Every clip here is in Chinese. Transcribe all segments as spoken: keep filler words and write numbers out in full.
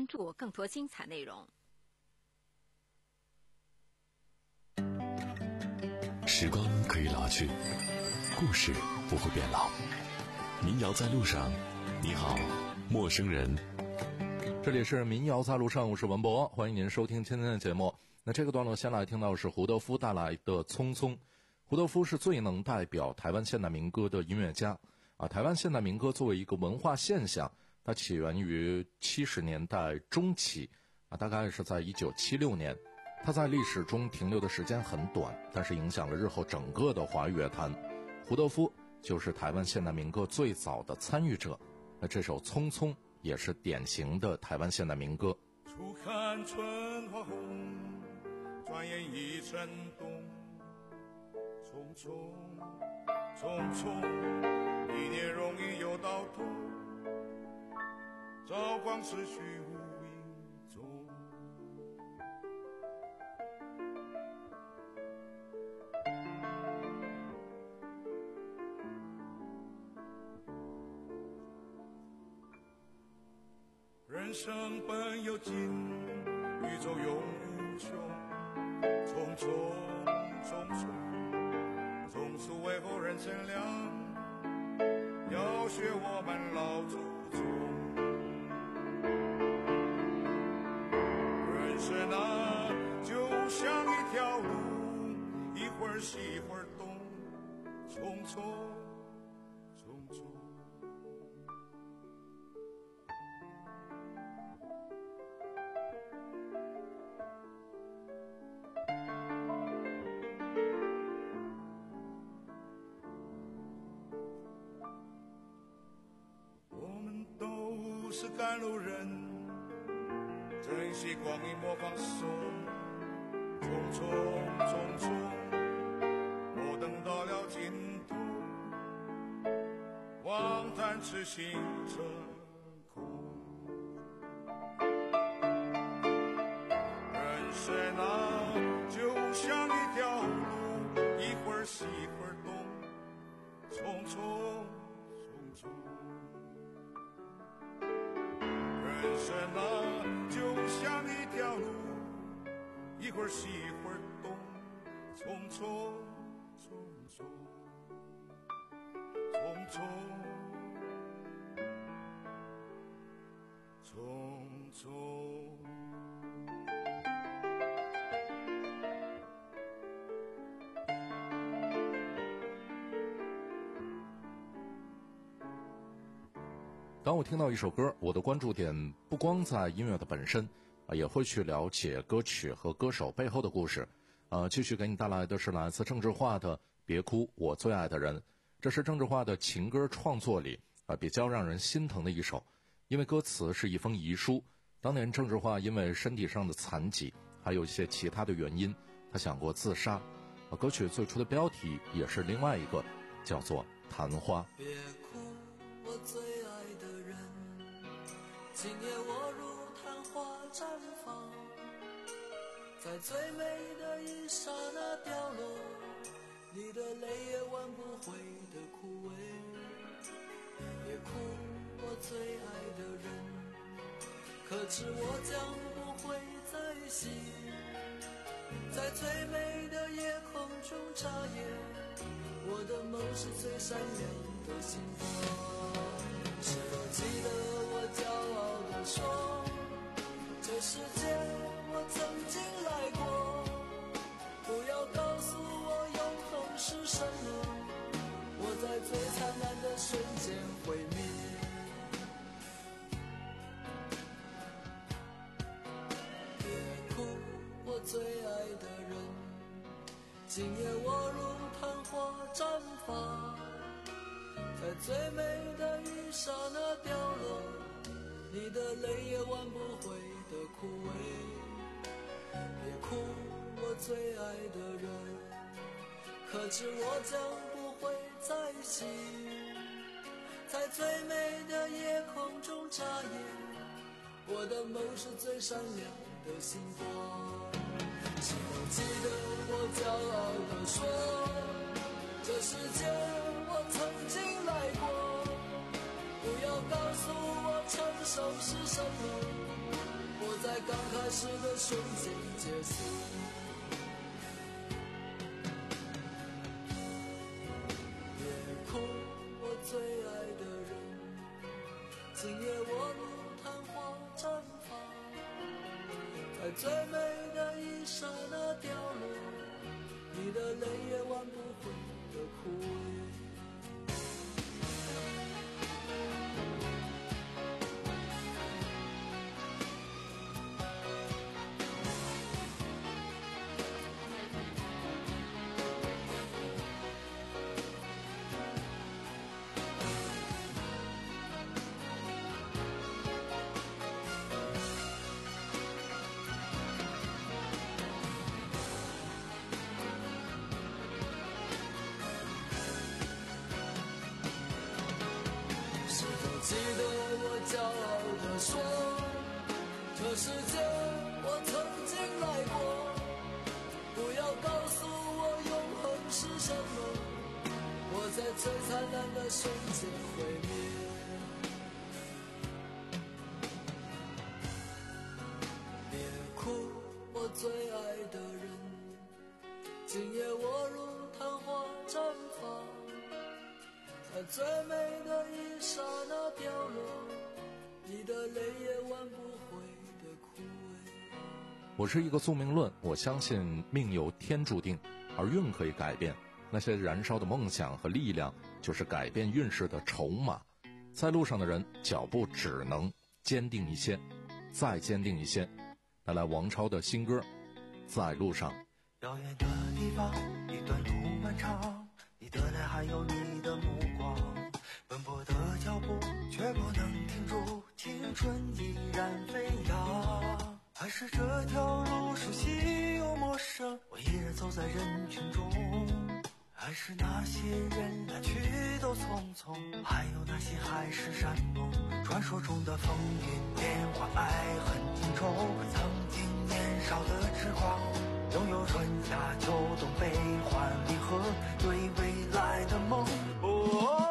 注更多精彩内容。 时光可以老去，故事不会变老。民谣在路上，你好，陌生人。 这里是民谣在路上，我是文博，欢迎您收听今天的节目。那这个段落先来听到是胡德夫带来的《匆匆》。胡德夫是最能代表台湾现代民歌的音乐家啊。台湾现代民歌作为一个文化现象，它起源于七十年代中期啊，大概是在一九七六年。它在历史中停留的时间很短，但是影响了日后整个的华语乐坛。胡德夫就是台湾现代民歌最早的参与者。那这首《匆匆》也是典型的台湾现代民歌。 初看春花红，转眼已成冬，匆匆匆匆，一年容易又到头，朝光逝去无影踪。人生本有尽，宇宙永无穷，匆匆匆匆，匆促为后人乘凉，要学我们老祖宗。人生啊，就像一条路，一会儿西一会儿东，匆匆匆匆。赶路人珍惜光阴莫放松，匆匆匆匆，莫等到了尽头，望叹痴心成空。人生啊，就像一条路，一会儿西一会儿东，匆匆匆匆。人生啊，就像一条路，一会儿西一会儿东，匆匆匆匆匆匆匆匆。 当我听到一首歌，我的关注点不光在音乐的本身啊，也会去了解歌曲和歌手背后的故事。呃，继续给你带来的是来自郑智化的《别哭，我最爱的人》。这是郑智化的情歌创作里啊比较让人心疼的一首，因为歌词是一封遗书。当年郑智化因为身体上的残疾，还有一些其他的原因，他想过自杀。啊，歌曲最初的标题也是另外一个，叫做《昙花》。 别哭，我最爱的人，今夜我如昙花绽放，在最美的一刹那掉落，你的泪也挽不回的枯萎。别哭，我最爱的人，可知我将不会再醒，在最美的夜空中眨眼，我的梦是最闪亮的星光。是否记得我骄傲地说，这世界我曾经来过，不要告诉我永恒是什么，我在最灿烂的瞬间毁灭。别哭，我最爱的人，今夜我如昙花绽放，在最美的一刹那掉落，你的泪也挽不回的枯萎。别哭，我最爱的人，可知我将不会再醒，在最美的夜空中眨眼，我的梦是最闪亮的星光。是否记得我骄傲地说，这世界我曾经来过，不要告诉我成熟是什么， 事的瞬间结束。别哭，我最爱的人，今夜我如昙花绽放，在最美的一刹那掉落，你的泪也挽不回的枯萎。记得我骄傲地说，这世界我曾经来过，不要告诉我永恒是什么，我在最灿烂的瞬间毁灭。别哭，我最爱的人，今夜我如昙花绽放，在最美的一刹那掉落，你的泪也挽不回的枯萎。 我是一个宿命论，我相信命由天注定，而运可以改变。那些燃烧的梦想和力量，就是改变运势的筹码。在路上的人，脚步只能坚定一些，再坚定一些。带来王超的新歌《在路上》。 遥远的地方，一段路漫长，你的脸还有你的目光，奔波的脚步却不能停住，青春依然飞扬。还是这条路熟悉又陌生，我依然走在人群中。还是那些人来去都匆匆，还有那些海誓山盟，传说中的风云变幻，爱恨情仇，曾经年少的痴狂，拥有春夏秋冬悲欢离合，对未来的梦。哦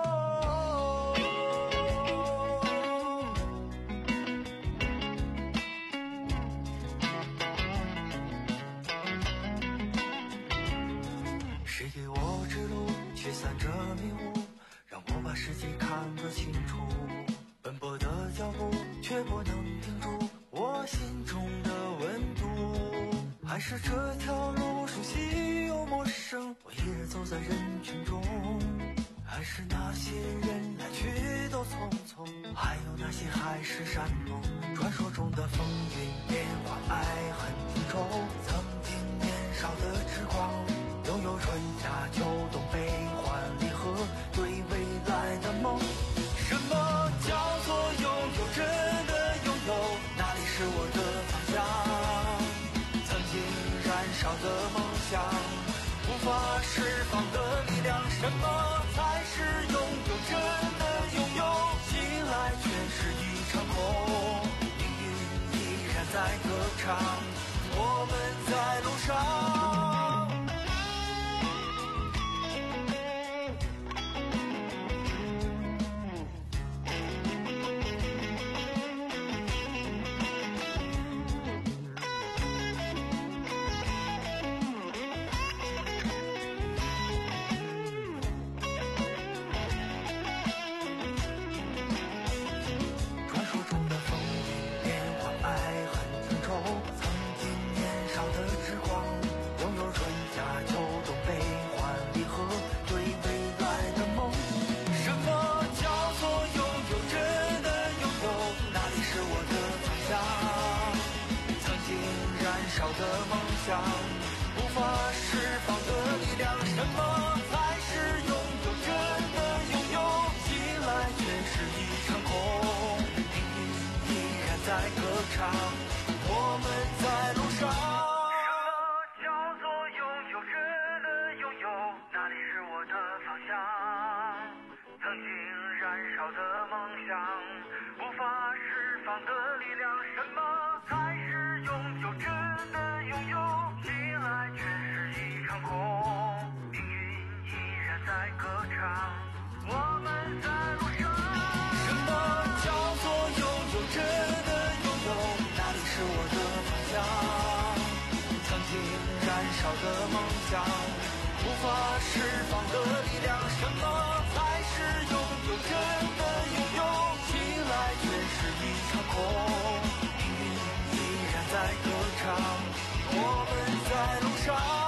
谁给我指路，驱散着迷雾，让我把世界看个清楚。奔波的脚步却不能停住我心中的温度。还是这条路熟悉又陌生，我依然走在人群中。还是那些人来去都匆匆，还有那些海誓山盟，传说中的风云变幻，爱恨情仇，曾经年少的痴狂，拥有春夏秋冬悲欢离合，对未来的梦。什么叫做拥有真的拥有，哪里是我的方向？曾经燃烧的梦想，无法释放的力量，什么才是拥有真的拥有？醒来全是一场空，命运依然在歌唱，我们在路上。烧的梦想，无法释放的力量，什么才是拥有真的拥有？醒来全是一场空，命运依然在歌唱，我们在路上。什么叫做拥有真的拥有？哪里是我的方向？曾经燃烧的梦想，无法释放的力量，什么才是拥有真的拥有？醒来全是一场空，命运依然在歌唱，我们在路上。什么叫做拥有真的拥有？哪里是是我的方向，曾经燃烧的梦想，无法释放的力量，什么才是拥有真的拥有？醒来却是一场空，命运依然在歌唱，我们在路上。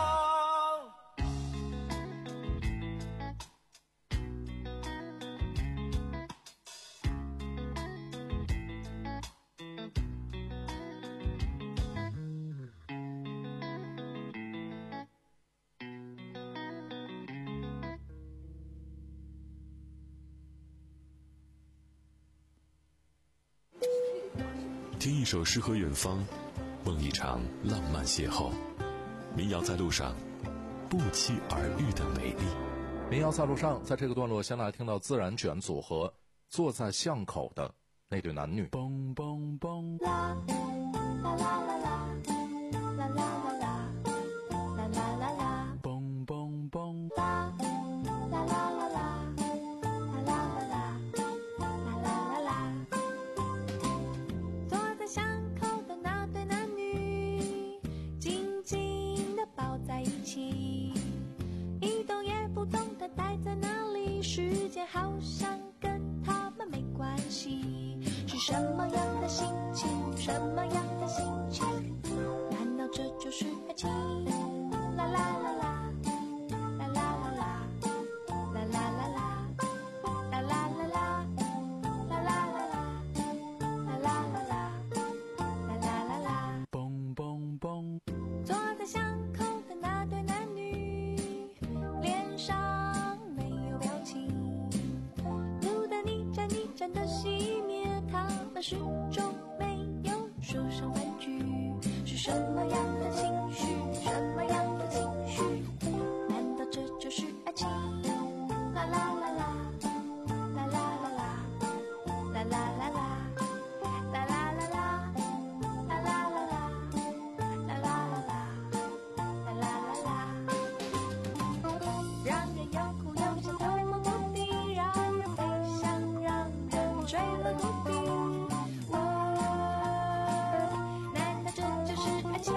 听一首诗和远方，梦一场浪漫邂逅。民谣在路上，不期而遇的美丽。 民谣在路上，在这个段落先来听到自然卷组合坐在巷口的那对男女。 蹦蹦蹦啦啦啦啦啦啦啦啦啦啦啦啦啦，蹦蹦蹦啦啦啦啦啦啦啦啦啦啦啦，坐在巷口的那对男女，紧紧地抱在一起，一动也不动地待在那里，世界好像跟他们没关系。是什么样的心情？什么样的心情？难道这就是爱情？啦啦啦啦，啦啦啦啦，啦啦啦啦，啦啦啦啦，啦啦啦啦，啦啦啦啦，啦啦啦啦，蹦蹦蹦。坐在巷口的那对男女，脸上没有表情，路灯一盏一盏的熄灭，他们始终没有说上半句。是什么样的情绪？什么样的情绪？难道这就是爱情？啦啦啦啦，啦啦啦啦，啦啦啦啦，啦啦啦啦，啦啦啦啦，啦啦啦啦，啦啦啦啦，让人有哭有笑，头蒙目的，让人悲伤，让人坠落谷底。难道这就是爱情？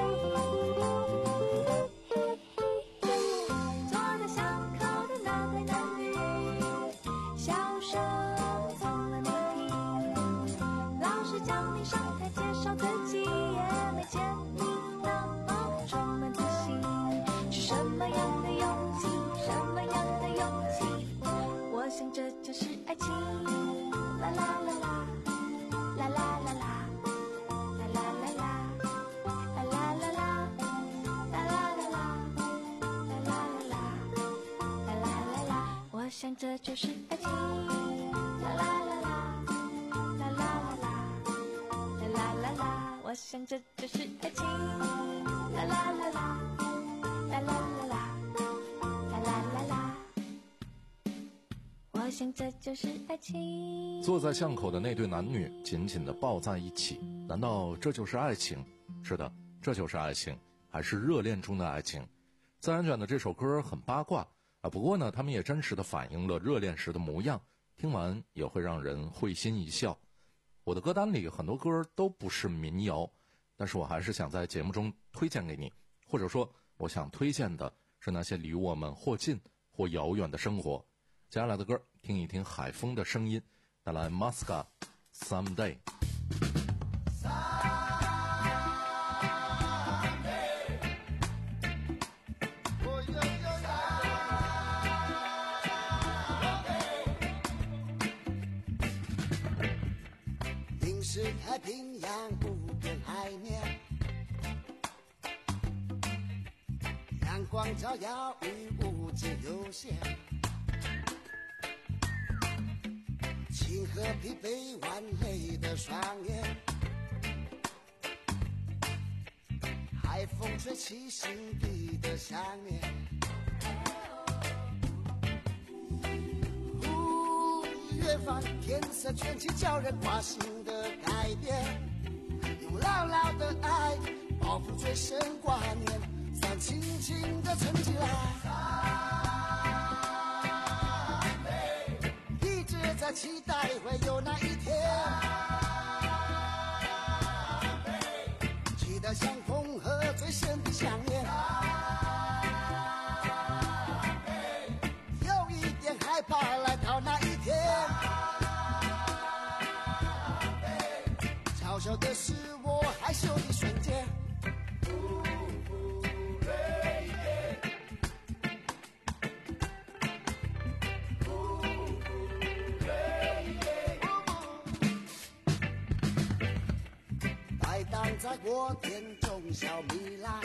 坐在巷口的那对男女，笑声从来没停。老师叫你上台介绍自己，也没见你那么充满自信。是什么样的勇气？什么样的勇气？我想这就是爱情。啦啦啦啦，啦啦啦啦，啦啦啦啦，啦啦啦啦，啦啦啦啦，啦啦啦啦，啦啦啦啦，我想这就是爱情。啦啦啦啦，啦啦啦啦，啦啦啦啦，我想这就是爱情。啦啦啦啦，啦啦啦啦，啦啦啦啦，我想这就是爱情。 坐在巷口的那对男女紧紧地抱在一起，难道这就是爱情？是的，这就是爱情，还是热恋中的爱情。自然卷的这首歌很八卦啊，不过呢，他们也真实地反映了热恋时的模样，听完也会让人会心一笑。我的歌单里很多歌都不是民谣，但是我还是想在节目中推荐给你，或者说我想推荐的是那些离我们或近或遥远的生活。接下来的歌，听一听海风的声音，带来 Masca Someday。 凝视太平洋无边海面，阳光照耀与无尽悠闲，清和疲惫完累的双眼，海风吹起心底的想念。呜，远方天色全起，叫人挂心的改变，用牢牢的爱包覆最深挂念，再轻轻地撑起来。一直在期待会有那一天， 波害羞的瞬间。摆荡在锅田中小米兰，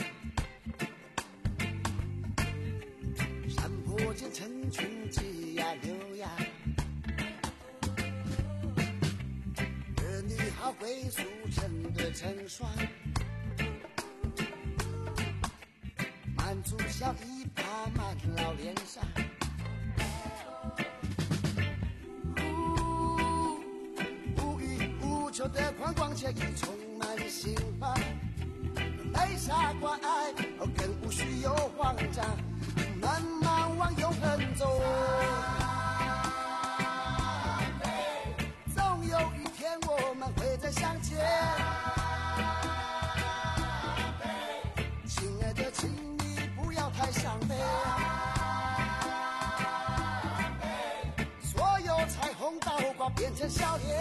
山坡间成群鸡呀牛呀，儿女好归宿成对成双，满足笑意爬满老脸上。无欲无求的宽广惬意充满心房，没啥关爱更无需有慌张，慢慢往永恒走。总有一天我们会再相见，亲爱的请你不要太伤悲，所有彩虹倒挂变成笑脸，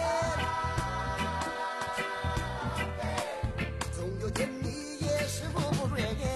总有天你也是不不瑞耶。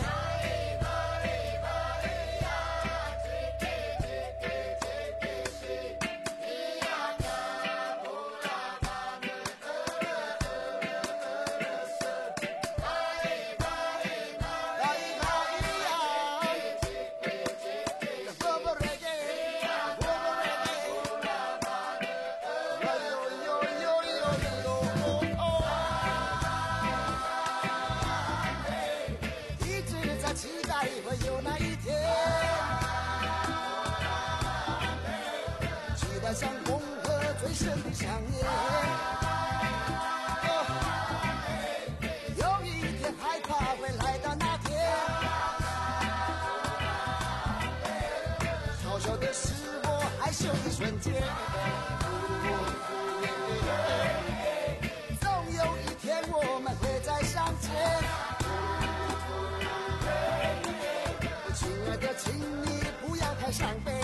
像红河最深的想念，有一天害怕会来到那天，小小的是我害羞的瞬间，总有一天我们会再相见，亲爱的请你不要太伤悲，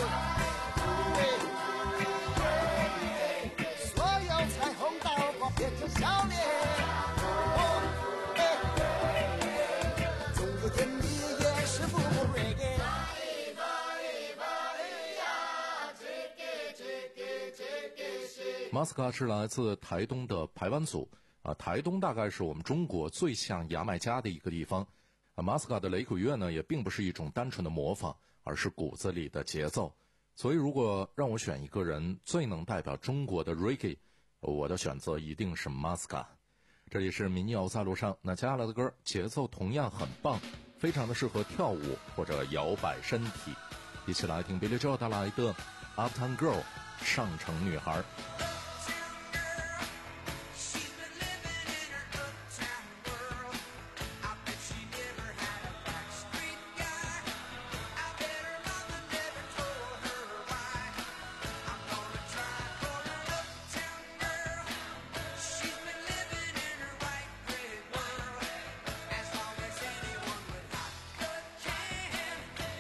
彩虹倒挂变成笑脸，总有天你也是不不瑞给。 马斯卡是来自台东的排湾族啊，台东大概是我们中国最像牙买加的一个地方啊。马斯卡的雷鬼乐呢，也并不是一种单纯的模仿，而是骨子里的节奏。所以，如果让我选一个人最能代表中国的 reggae，我的选择一定是马斯卡。这里是民谣在路上，那接下来的歌节奏同样很棒，非常的适合跳舞或者摇摆身体。一起来听 Billy Joel 带来的 Uptown Girl 上城女孩。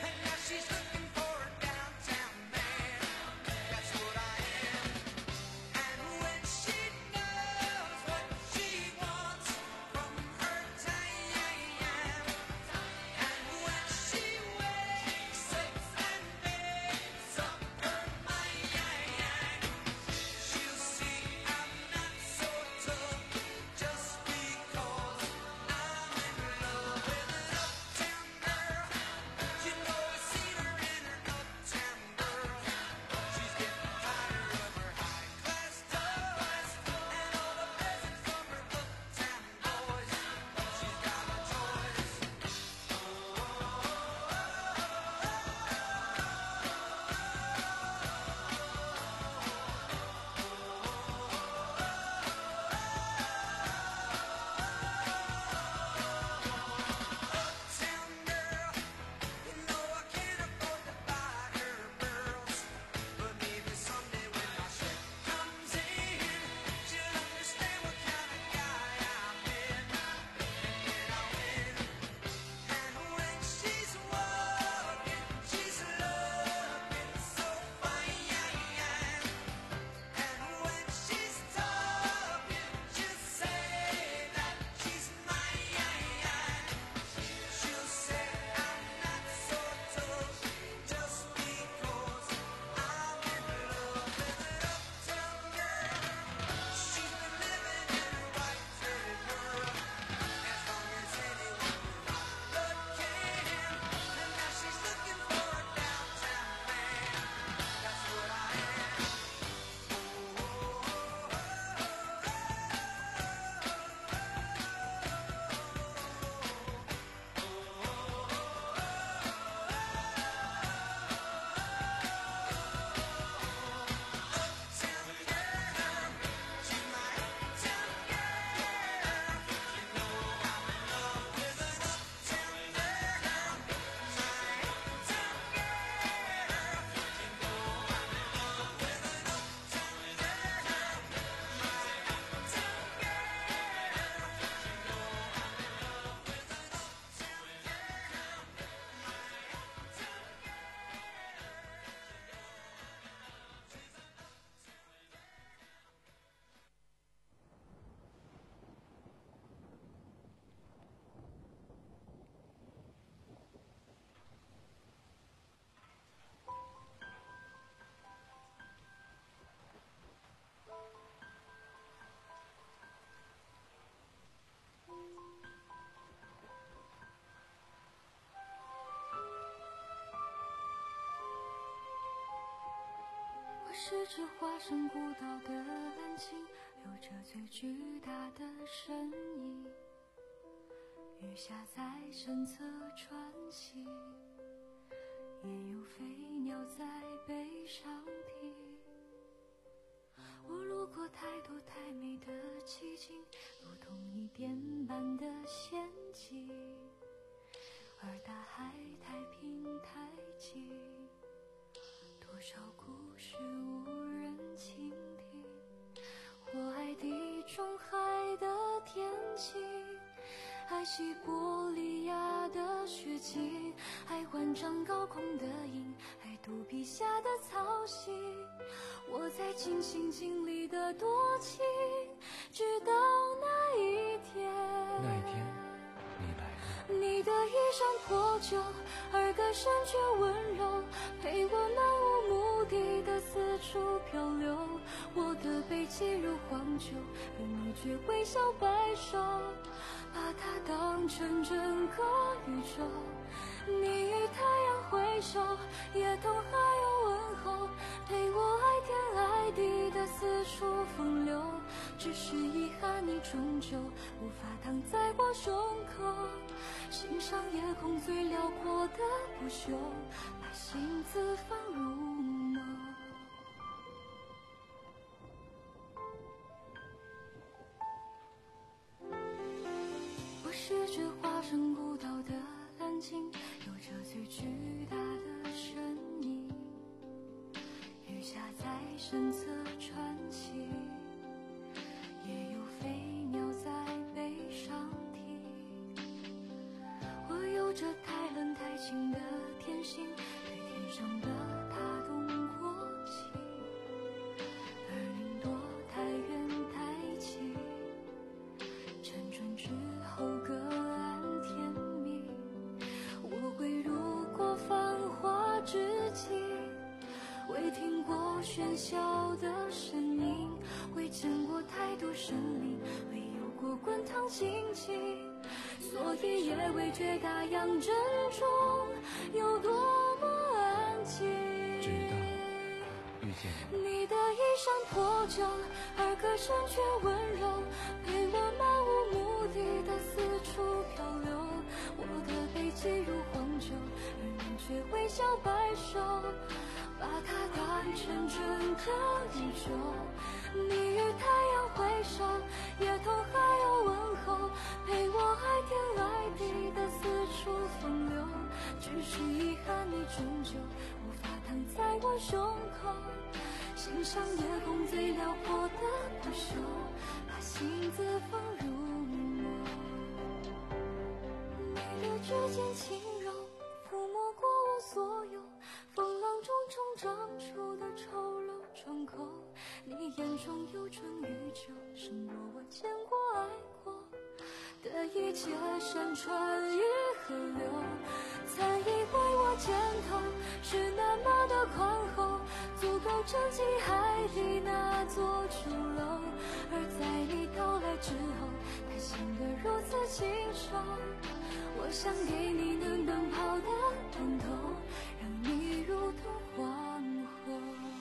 She's looking for a downtown man. That's what I am. 是只华山古道的蓝鲸，有着最巨大的身影，雨下在山侧穿行，也有飞鸟在背上停。我路过太多太美的奇景，如同一点般的仙境，而大海太平太静，多少故事无人倾听。我爱地中海的天晴，爱西伯利亚的雪景，爱万丈高空的鹰，爱肚皮下的草溪。我在尽心尽力的多情，直到那一天， 那一天你来了， 你的衣衫破旧，而歌声却温柔，陪我漫无目的的四处漂流。我的背脊如黄酒，而你却微笑摆手，把它当成整个宇宙。你与太阳挥手，夜童还有问候，陪我爱天爱地的四处风流。只是遗憾你终究无法躺在我胸口，欣赏夜空最辽阔的不朽，把心字放入眸。我是只华山古道的蓝鲸，有着最巨大的身影，雨下在山侧穿行，也有飞鸟在背上停。我有着太冷太清的天性，对天上的它动过情，而云朵太远太近，辗转之后各安天命。我会路过繁华之境，未听过喧嚣的声音，未见过太多生灵，未有过滚烫亲情，所以也未觉大洋正中有多么安静。 直到遇见你， 你的衣衫破旧，而歌声却温柔，陪我漫无目的的四处漂流。我的背脊如黄酒，而你却微笑摆手，把它当成整个宇宙。你与太阳挥手，夜童还有问候，陪我爱天爱地的四处风流。只是遗憾你终究无法躺在我胸口，欣赏夜空最辽阔的不朽，把心字放入眸。你的指尖轻柔，抚摸过我所有风浪中冲撞出的丑陋窗口。你眼中有春与秋，胜过我见过爱过的一切山川与河流。曾以为我肩头是那么的宽厚，足够撑起海底那座琼楼，而在你到来之后，它显得如此清瘦。我想给你暖灯泡的通透，让你如同皇后。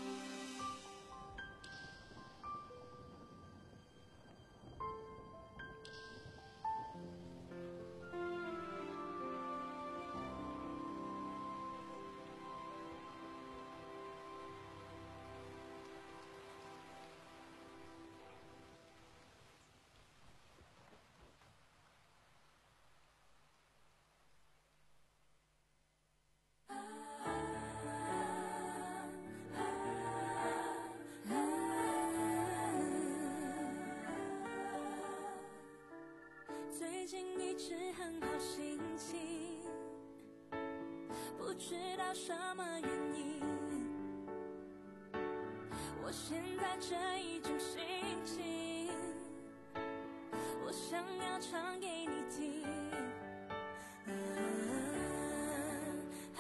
最近一直很好心情，不知道什么原因，我现在这一种心情，我想要唱给你听。啊啊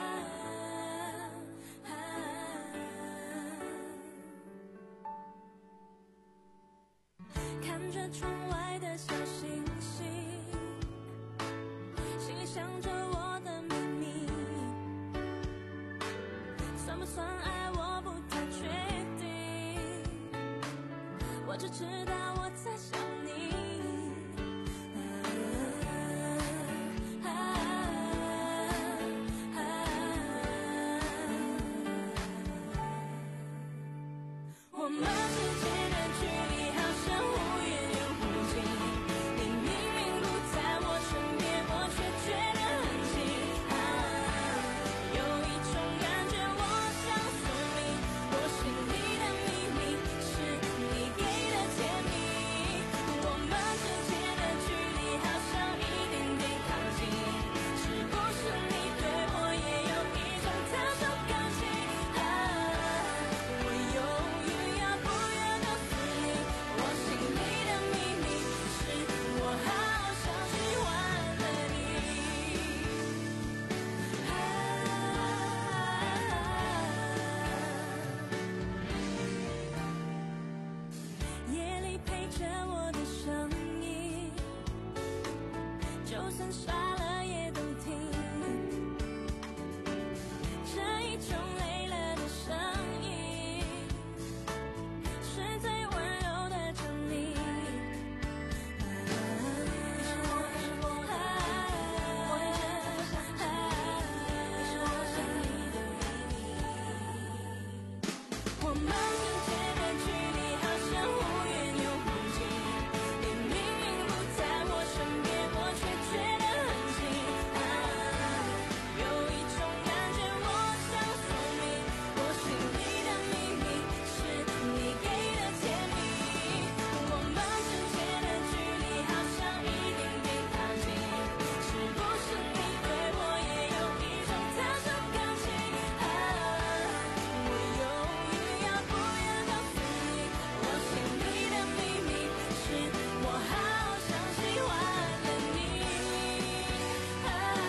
啊啊、看着窗外的小星星，心想着我的秘密，算不算爱我不太确我只知道我在想你。啊啊啊啊、我们之间的距离好像忽远又忽近，你明明不在我身边，我却觉得很近。啊，有一种感觉我想说明，我心里的秘密是你给的甜蜜。我们之间的距离好像一点点靠近，是不是你对我也有一种特殊感情？啊，我犹豫要不要告诉你，我心里的秘密是我好像喜欢了你。啊，夜里陪着我的声音，就算傻了也都听，这一种累了的声音是最温柔的真理。啊，你是我，你是我，我一直在想着你，你是我心里的秘密。我们之间的距离好像忽远又忽近，你明明不在我身边，我却觉得很近。啊，有一种感觉我想说明，我心里的秘密是你给的甜蜜。我们之间的距离好像一点点靠近，是不是你对我也有一种特殊感情？啊，我犹豫要不要告诉你，我心里的秘密是我好像喜欢了你。啊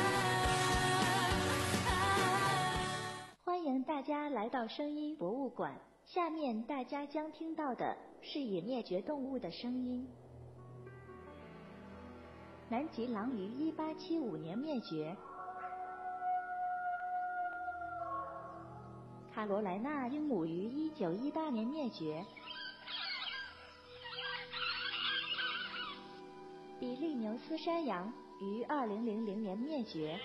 啊欢迎大家来到声音博物馆。下面大家将听到的是已灭绝动物的声音。南极狼于一八七五年灭绝，卡罗莱纳鹦鹉于一九一八年灭绝，比利牛斯山羊于二零零零年灭绝。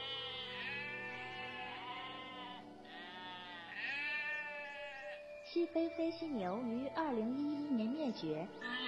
西非非犀牛于二零一一年灭绝。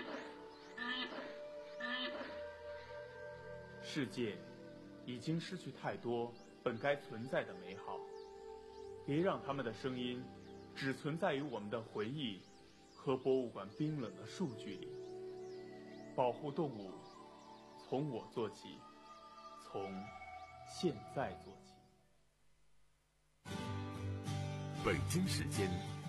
世界已经失去太多本该存在的美好，别让他们的声音只存在于我们的回忆和博物馆冰冷的数据里。保护动物，从我做起，从现在做起。 北京时间